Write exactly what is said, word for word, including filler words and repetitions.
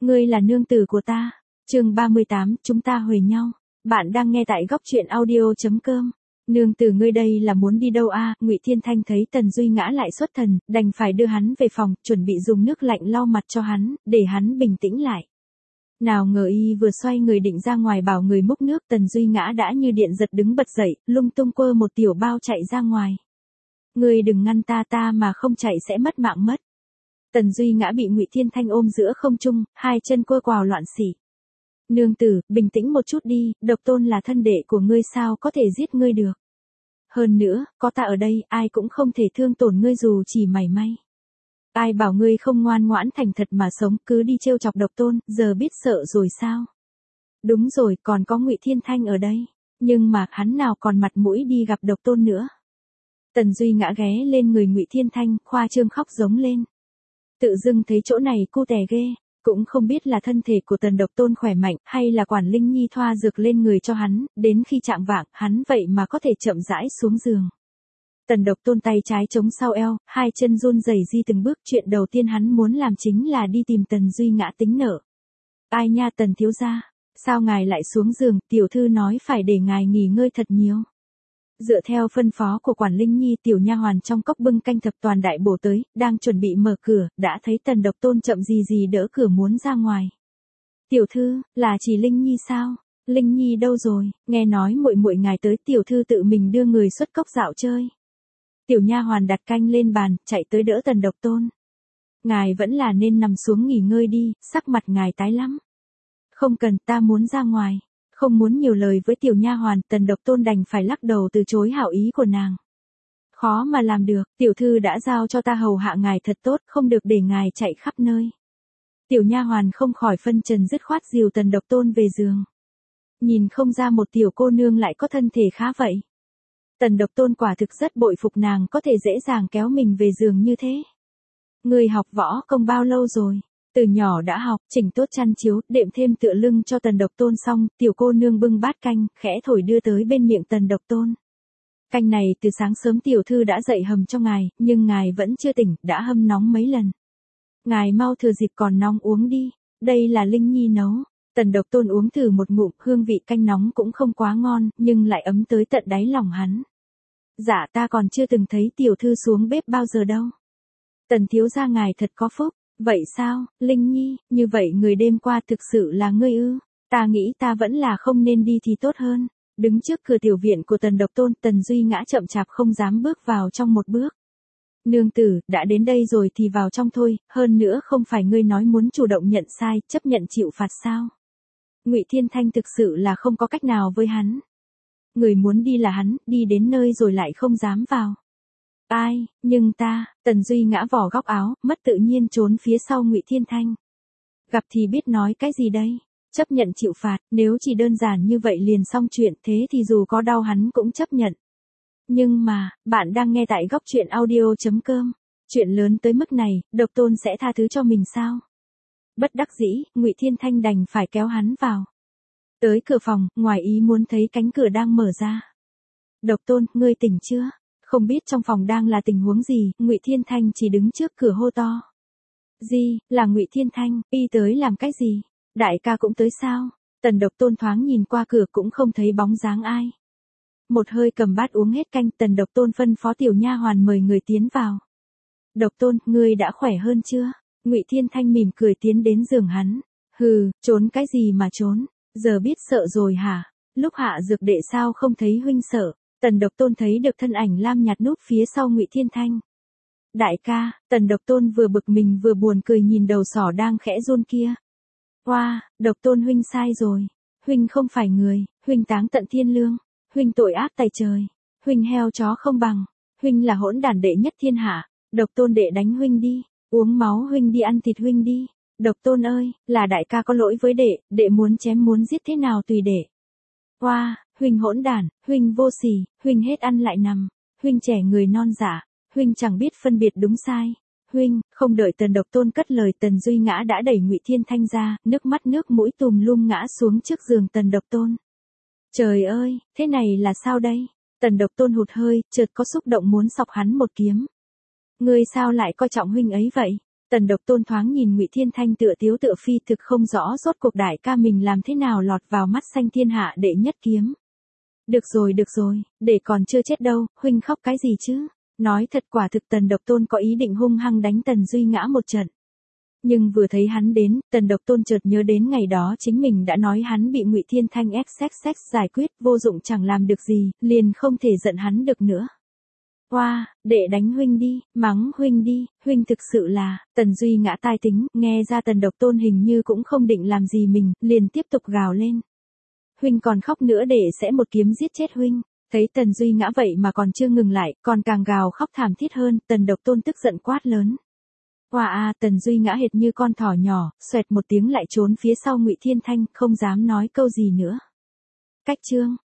ngươi là nương tử của ta. Chương ba mươi tám, chúng ta huề nhau. Bạn đang nghe tại góc truyện audio chấm com. Nương tử ngươi đây là muốn đi đâu a? Ngụy Thiên Thanh thấy Tần Duy ngã lại xuất thần, đành phải đưa hắn về phòng, chuẩn bị dùng nước lạnh lau mặt cho hắn, để hắn bình tĩnh lại. Nào ngờ y vừa xoay người định ra ngoài bảo người múc nước, Tần Duy ngã đã như điện giật đứng bật dậy, lung tung quơ một tiểu bao chạy ra ngoài. Ngươi đừng ngăn ta, ta mà không chạy sẽ mất mạng mất. Tần Duy ngã bị Ngụy Thiên Thanh ôm giữa không trung, hai chân quơ quào loạn xỉ. Nương tử, bình tĩnh một chút đi, Độc Tôn là thân đệ của ngươi, sao có thể giết ngươi được. Hơn nữa, có ta ở đây, ai cũng không thể thương tổn ngươi dù chỉ mảy may. Ai bảo ngươi không ngoan ngoãn thành thật mà sống, cứ đi trêu chọc Độc Tôn, giờ biết sợ rồi sao? Đúng rồi, còn có Ngụy Thiên Thanh ở đây, nhưng mà hắn nào còn mặt mũi đi gặp Độc Tôn nữa. Tần Duy ngã ghé lên người Ngụy Thiên Thanh, khoa trương khóc giống lên. Tự dưng thấy chỗ này cu tè ghê, cũng không biết là thân thể của Tần Độc Tôn khỏe mạnh, hay là Quản Linh Nhi thoa dược lên người cho hắn, đến khi chạng vạng, hắn vậy mà có thể chậm rãi xuống giường. Tần Độc Tôn tay trái chống sau eo, hai chân run rẩy di từng bước, chuyện đầu tiên hắn muốn làm chính là đi tìm Tần Duy ngã tính nợ. Ai nha Tần thiếu gia, sao ngài lại xuống giường, tiểu thư nói phải để ngài nghỉ ngơi thật nhiều. Dựa theo phân phó của Quản Linh Nhi, tiểu nha hoàn trong cốc bưng canh thập toàn đại bổ tới, đang chuẩn bị mở cửa, đã thấy Tần Độc Tôn chậm gì gì đỡ cửa muốn ra ngoài. Tiểu thư, là chỉ Linh Nhi sao? Linh Nhi đâu rồi? Nghe nói muội muội ngài tới, tiểu thư tự mình đưa người xuất cốc dạo chơi. Tiểu nha hoàn đặt canh lên bàn, chạy tới đỡ Tần Độc Tôn. Ngài vẫn là nên nằm xuống nghỉ ngơi đi, sắc mặt ngài tái lắm. Không cần, ta muốn ra ngoài. Không muốn nhiều lời với tiểu nha hoàn, Tần Độc Tôn đành phải lắc đầu từ chối hảo ý của nàng. Khó mà làm được, tiểu thư đã giao cho ta hầu hạ ngài thật tốt, không được để ngài chạy khắp nơi. Tiểu nha hoàn không khỏi phân trần dứt khoát dìu Tần Độc Tôn về giường. Nhìn không ra một tiểu cô nương lại có thân thể khá vậy. Tần Độc Tôn quả thực rất bội phục nàng có thể dễ dàng kéo mình về giường như thế. Người học võ công bao lâu rồi? Từ nhỏ đã học, chỉnh tốt chăn chiếu, đệm thêm tựa lưng cho Tần Độc Tôn xong, tiểu cô nương bưng bát canh, khẽ thổi đưa tới bên miệng Tần Độc Tôn. Canh này từ sáng sớm tiểu thư đã dậy hầm cho ngài, nhưng ngài vẫn chưa tỉnh, đã hâm nóng mấy lần. Ngài mau thừa dịp còn nóng uống đi, đây là Linh Nhi nấu. Tần Độc Tôn uống thử một ngụm, hương vị canh nóng cũng không quá ngon, nhưng lại ấm tới tận đáy lòng hắn. Dạ ta còn chưa từng thấy tiểu thư xuống bếp bao giờ đâu. Tần thiếu gia ngài thật có phúc. Vậy sao, Linh Nhi, như vậy người đêm qua thực sự là ngươi ư? Ta nghĩ ta vẫn là không nên đi thì tốt hơn. Đứng trước cửa tiểu viện của Tần Độc Tôn, Tần Duy ngã chậm chạp không dám bước vào trong một bước. Nương tử, đã đến đây rồi thì vào trong thôi, hơn nữa không phải ngươi nói muốn chủ động nhận sai, chấp nhận chịu phạt sao? Ngụy Thiên Thanh thực sự là không có cách nào với hắn. Người muốn đi là hắn, đi đến nơi rồi lại không dám vào. Ai, nhưng ta, Tần Duy ngã vỏ góc áo, mất tự nhiên trốn phía sau Ngụy Thiên Thanh. Gặp thì biết nói cái gì đây, chấp nhận chịu phạt, nếu chỉ đơn giản như vậy liền xong chuyện, thế thì dù có đau hắn cũng chấp nhận. Nhưng mà, bạn đang nghe tại góc truyện audio chấm com, chuyện lớn tới mức này, Độc Tôn sẽ tha thứ cho mình sao? Bất đắc dĩ, Ngụy Thiên Thanh đành phải kéo hắn vào. Tới cửa phòng, ngoài ý muốn thấy cánh cửa đang mở ra. Độc Tôn, ngươi tỉnh chưa? Không biết trong phòng đang là tình huống gì, Ngụy Thiên Thanh chỉ đứng trước cửa hô to. Gì, là Ngụy Thiên Thanh, y tới làm cái gì? Đại ca cũng tới sao? Tần Độc Tôn thoáng nhìn qua cửa cũng không thấy bóng dáng ai. Một hơi cầm bát uống hết canh, Tần Độc Tôn phân phó tiểu nha hoàn mời người tiến vào. Độc Tôn, ngươi đã khỏe hơn chưa? Ngụy Thiên Thanh mỉm cười tiến đến giường hắn. Hừ, trốn cái gì mà trốn? Giờ biết sợ rồi hả? Lúc hạ dược đệ sao không thấy huynh sợ? Tần Độc Tôn thấy được thân ảnh lam nhạt núp phía sau Ngụy Thiên Thanh. Đại ca, Tần Độc Tôn vừa bực mình vừa buồn cười nhìn đầu sỏ đang khẽ run kia. Oa, wow, Độc Tôn huynh sai rồi. Huynh không phải người, huynh táng tận thiên lương. Huynh tội ác tày trời. Huynh heo chó không bằng. Huynh là hỗn đản đệ nhất thiên hạ. Độc Tôn đệ đánh huynh đi. Uống máu huynh đi, ăn thịt huynh đi. Độc Tôn ơi, là đại ca có lỗi với đệ, đệ muốn chém muốn giết thế nào tùy đệ. Oa, wow, huynh hỗn đản, huynh vô sỉ, huynh hết ăn lại nằm, huynh trẻ người non dạ, huynh chẳng biết phân biệt đúng sai. Huynh, không đợi Tần Độc Tôn cất lời, Tần Duy ngã đã đẩy Ngụy Thiên Thanh ra, nước mắt nước mũi tùm lum ngã xuống trước giường Tần Độc Tôn. Trời ơi, thế này là sao đây? Tần Độc Tôn hụt hơi, chợt có xúc động muốn xọc hắn một kiếm. Ngươi sao lại coi trọng huynh ấy vậy? Tần Độc Tôn thoáng nhìn Ngụy Thiên Thanh tựa tiếu tựa phi, thực không rõ rốt cuộc đại ca mình làm thế nào lọt vào mắt xanh thiên hạ đệ nhất kiếm. Được rồi được rồi, để còn chưa chết đâu, huynh khóc cái gì chứ? Nói thật, quả thực Tần Độc Tôn có ý định hung hăng đánh Tần Duy ngã một trận. Nhưng vừa thấy hắn đến, Tần Độc Tôn chợt nhớ đến ngày đó chính mình đã nói hắn bị Ngụy Thiên Thanh xxx giải quyết, vô dụng chẳng làm được gì, liền không thể giận hắn được nữa. Oa, wow, đệ đánh huynh đi, mắng huynh đi, huynh thực sự là, Tần Duy ngã tai tính, nghe ra Tần Độc Tôn hình như cũng không định làm gì mình, liền tiếp tục gào lên. Huynh còn khóc nữa để sẽ một kiếm giết chết huynh. Thấy Tần Duy ngã vậy mà còn chưa ngừng lại, còn càng gào khóc thảm thiết hơn, Tần Độc Tôn tức giận quát lớn. Oa a, Tần Duy ngã hệt như con thỏ nhỏ, xoẹt một tiếng lại trốn phía sau Ngụy Thiên Thanh, không dám nói câu gì nữa. Cách chương